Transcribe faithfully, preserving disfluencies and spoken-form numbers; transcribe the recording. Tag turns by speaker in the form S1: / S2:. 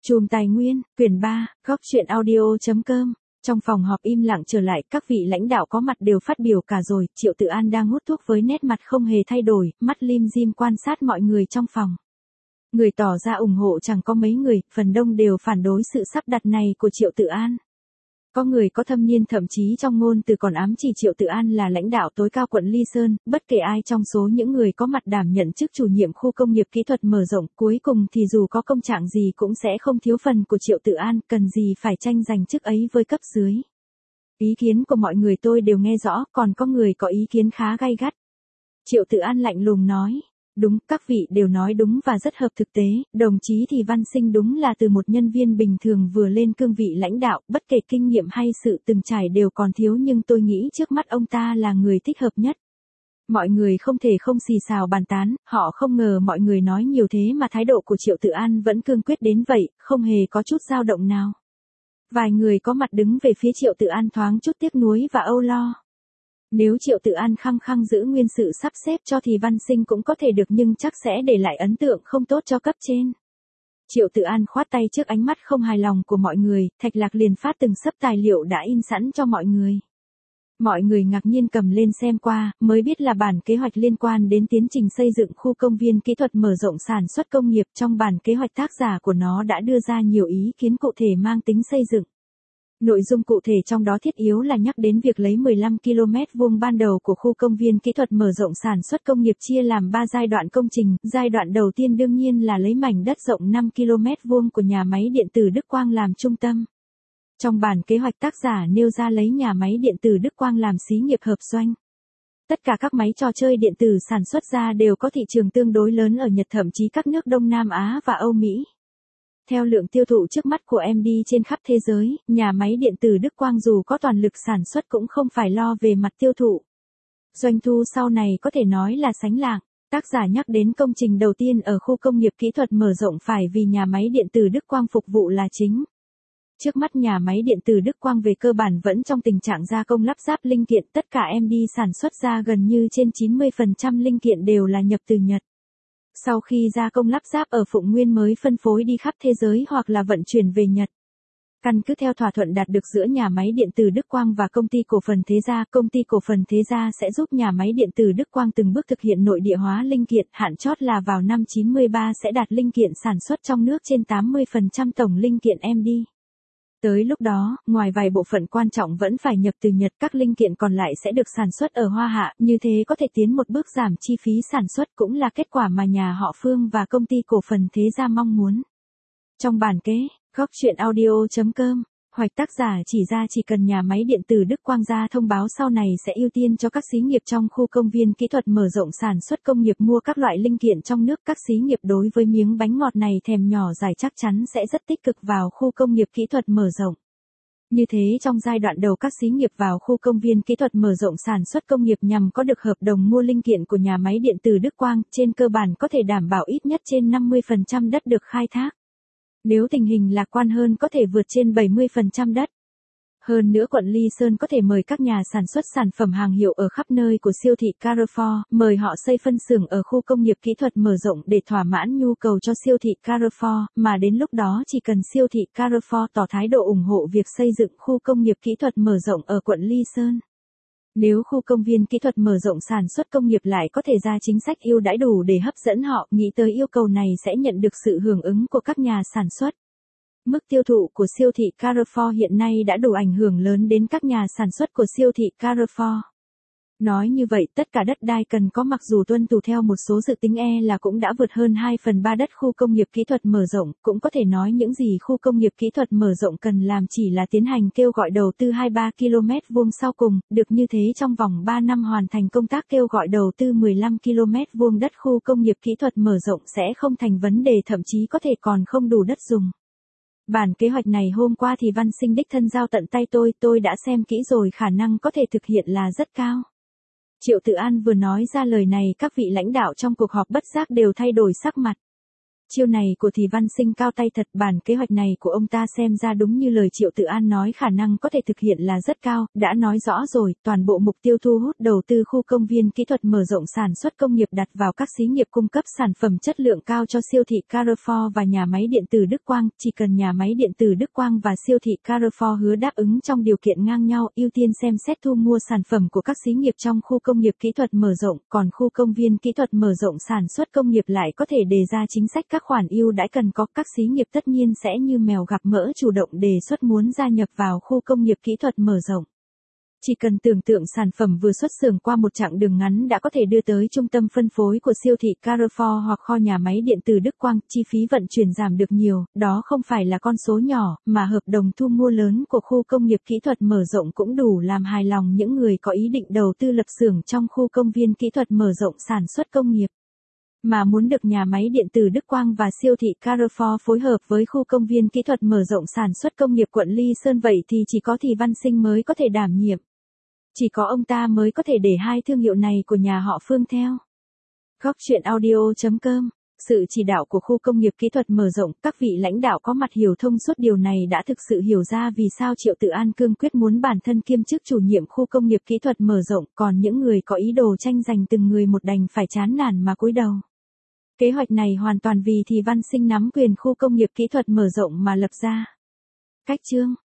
S1: Chùm Tài nguyên, quyển ba, góc truyện audio.com. Trong phòng họp im lặng trở lại, các vị lãnh đạo có mặt đều phát biểu cả rồi. Triệu Tự An đang hút thuốc với nét mặt không hề thay đổi, mắt lim dim quan sát mọi người trong phòng. Người tỏ ra ủng hộ chẳng có mấy người, phần đông đều phản đối sự sắp đặt này của Triệu Tự An. Có người có thâm niên thậm chí trong ngôn từ còn ám chỉ Triệu Tự An là lãnh đạo tối cao quận Ly Sơn, bất kể ai trong số những người có mặt đảm nhận chức chủ nhiệm khu công nghiệp kỹ thuật mở rộng, cuối cùng thì dù có công trạng gì cũng sẽ không thiếu phần của Triệu Tự An, cần gì phải tranh giành chức ấy với cấp dưới. Ý kiến của mọi người tôi đều nghe rõ, còn có người có ý kiến khá gay gắt. Triệu Tự An lạnh lùng nói. Đúng, các vị đều nói đúng và rất hợp thực tế, đồng chí thì Văn Sinh đúng là từ một nhân viên bình thường vừa lên cương vị lãnh đạo, bất kể kinh nghiệm hay sự từng trải đều còn thiếu, nhưng tôi nghĩ trước mắt ông ta là người thích hợp nhất. Mọi người không thể không xì xào bàn tán, họ không ngờ mọi người nói nhiều thế mà thái độ của Triệu Tự An vẫn cương quyết đến vậy, không hề có chút dao động nào. Vài người có mặt đứng về phía Triệu Tự An thoáng chút tiếc nuối và âu lo. Nếu Triệu Tự An khăng khăng giữ nguyên sự sắp xếp cho thì Văn Sinh cũng có thể được, nhưng chắc sẽ để lại ấn tượng không tốt cho cấp trên. Triệu Tự An khoát tay trước ánh mắt không hài lòng của mọi người, Thạch Lạc liền phát từng sấp tài liệu đã in sẵn cho mọi người. Mọi người ngạc nhiên cầm lên xem qua, mới biết là bản kế hoạch liên quan đến tiến trình xây dựng khu công viên kỹ thuật mở rộng sản xuất công nghiệp. Trong bản kế hoạch tác giả của nó đã đưa ra nhiều ý kiến cụ thể mang tính xây dựng. Nội dung cụ thể trong đó thiết yếu là nhắc đến việc lấy mười lăm ki lô mét vuông ban đầu của khu công viên kỹ thuật mở rộng sản xuất công nghiệp chia làm ba giai đoạn công trình. Giai đoạn đầu tiên đương nhiên là lấy mảnh đất rộng năm ki lô mét vuông của nhà máy điện tử Đức Quang làm trung tâm. Trong bản kế hoạch tác giả nêu ra lấy nhà máy điện tử Đức Quang làm xí nghiệp hợp doanh. Tất cả các máy trò chơi điện tử sản xuất ra đều có thị trường tương đối lớn ở Nhật, thậm chí các nước Đông Nam Á và Âu Mỹ. Theo lượng tiêu thụ trước mắt của em đê trên khắp thế giới, nhà máy điện tử Đức Quang dù có toàn lực sản xuất cũng không phải lo về mặt tiêu thụ. Doanh thu sau này có thể nói là sánh lạng. Tác giả nhắc đến công trình đầu tiên ở khu công nghiệp kỹ thuật mở rộng phải vì nhà máy điện tử Đức Quang phục vụ là chính. Trước mắt nhà máy điện tử Đức Quang về cơ bản vẫn trong tình trạng gia công lắp ráp linh kiện, tất cả em đê sản xuất ra gần như trên chín mươi phần trăm linh kiện đều là nhập từ Nhật. Sau khi gia công lắp ráp ở Phụng Nguyên mới phân phối đi khắp thế giới hoặc là vận chuyển về Nhật. Căn cứ theo thỏa thuận đạt được giữa nhà máy điện tử Đức Quang và công ty cổ phần Thế Gia, công ty cổ phần Thế Gia sẽ giúp nhà máy điện tử Đức Quang từng bước thực hiện nội địa hóa linh kiện, hạn chót là vào năm chín mươi ba sẽ đạt linh kiện sản xuất trong nước trên tám mươi phần trăm tổng linh kiện em đê. Tới lúc đó, ngoài vài bộ phận quan trọng vẫn phải nhập từ Nhật, các linh kiện còn lại sẽ được sản xuất ở Hoa Hạ, như thế có thể tiến một bước giảm chi phí sản xuất, cũng là kết quả mà nhà họ Phương và công ty cổ phần Thế Gia mong muốn. Trong bản kế, góc truyện audio.com, hoạch tác giả chỉ ra chỉ cần nhà máy điện tử Đức Quang ra thông báo sau này sẽ ưu tiên cho các xí nghiệp trong khu công viên kỹ thuật mở rộng sản xuất công nghiệp mua các loại linh kiện trong nước. Các xí nghiệp đối với miếng bánh ngọt này thèm nhỏ dãi chắc chắn sẽ rất tích cực vào khu công nghiệp kỹ thuật mở rộng. Như thế trong giai đoạn đầu các xí nghiệp vào khu công viên kỹ thuật mở rộng sản xuất công nghiệp nhằm có được hợp đồng mua linh kiện của nhà máy điện tử Đức Quang, trên cơ bản có thể đảm bảo ít nhất trên năm mươi phần trăm đất được khai thác. Nếu tình hình lạc quan hơn có thể vượt trên bảy mươi phần trăm đất. Hơn nữa quận Ly Sơn có thể mời các nhà sản xuất sản phẩm hàng hiệu ở khắp nơi của siêu thị Carrefour, mời họ xây phân xưởng ở khu công nghiệp kỹ thuật mở rộng để thỏa mãn nhu cầu cho siêu thị Carrefour, mà đến lúc đó chỉ cần siêu thị Carrefour tỏ thái độ ủng hộ việc xây dựng khu công nghiệp kỹ thuật mở rộng ở quận Ly Sơn. Nếu khu công viên kỹ thuật mở rộng sản xuất công nghiệp lại có thể ra chính sách ưu đãi đủ để hấp dẫn họ, nghĩ tới yêu cầu này sẽ nhận được sự hưởng ứng của các nhà sản xuất. Mức tiêu thụ của siêu thị Carrefour hiện nay đã đủ ảnh hưởng lớn đến các nhà sản xuất của siêu thị Carrefour. Nói như vậy, tất cả đất đai cần có mặc dù tuân thủ theo một số dự tính e là cũng đã vượt hơn hai phần ba đất khu công nghiệp kỹ thuật mở rộng, cũng có thể nói những gì khu công nghiệp kỹ thuật mở rộng cần làm chỉ là tiến hành kêu gọi đầu tư hai mươi ba ki lô mét vuông sau cùng, được như thế trong vòng ba năm hoàn thành công tác kêu gọi đầu tư mười lăm ki lô mét vuông đất khu công nghiệp kỹ thuật mở rộng sẽ không thành vấn đề, thậm chí có thể còn không đủ đất dùng. Bản kế hoạch này hôm qua thì Văn Sinh đích thân giao tận tay tôi, tôi đã xem kỹ rồi, khả năng có thể thực hiện là rất cao. Triệu Tự An vừa nói ra lời này, các vị lãnh đạo trong cuộc họp bất giác đều thay đổi sắc mặt. Chiêu này của Thì Văn Sinh cao tay thật, bản kế hoạch này của ông ta xem ra đúng như lời Triệu Tự An nói khả năng có thể thực hiện là rất cao, đã nói rõ rồi, toàn bộ mục tiêu thu hút đầu tư khu công viên kỹ thuật mở rộng sản xuất công nghiệp đặt vào các xí nghiệp cung cấp sản phẩm chất lượng cao cho siêu thị Carrefour và nhà máy điện tử Đức Quang, chỉ cần nhà máy điện tử Đức Quang và siêu thị Carrefour hứa đáp ứng trong điều kiện ngang nhau, ưu tiên xem xét thu mua sản phẩm của các xí nghiệp trong khu công nghiệp kỹ thuật mở rộng, còn khu công viên kỹ thuật mở rộng sản xuất công nghiệp lại có thể đề ra chính sách các khoản ưu đãi cần có, các xí nghiệp tất nhiên sẽ như mèo gặp mỡ chủ động đề xuất muốn gia nhập vào khu công nghiệp kỹ thuật mở rộng. Chỉ cần tưởng tượng sản phẩm vừa xuất xưởng qua một chặng đường ngắn đã có thể đưa tới trung tâm phân phối của siêu thị Carrefour hoặc kho nhà máy điện tử Đức Quang, chi phí vận chuyển giảm được nhiều, đó không phải là con số nhỏ, mà hợp đồng thu mua lớn của khu công nghiệp kỹ thuật mở rộng cũng đủ làm hài lòng những người có ý định đầu tư lập xưởng trong khu công viên kỹ thuật mở rộng sản xuất công nghiệp. Mà muốn được nhà máy điện tử Đức Quang và siêu thị Carrefour phối hợp với khu công viên kỹ thuật mở rộng sản xuất công nghiệp quận Ly Sơn vậy thì chỉ có Thì Văn Sinh mới có thể đảm nhiệm. Chỉ có ông ta mới có thể để hai thương hiệu này của nhà họ Phương theo. Góc chuyện audio chấm com. Sự chỉ đạo của khu công nghiệp kỹ thuật mở rộng, các vị lãnh đạo có mặt hiểu thông suốt điều này đã thực sự hiểu ra vì sao Triệu Tự An cương quyết muốn bản thân kiêm chức chủ nhiệm khu công nghiệp kỹ thuật mở rộng, còn những người có ý đồ tranh giành từng người một đành phải chán nản mà cúi đầu. Kế hoạch này hoàn toàn vì Thì Văn Sinh nắm quyền khu công nghiệp kỹ thuật mở rộng mà lập ra. Cách chương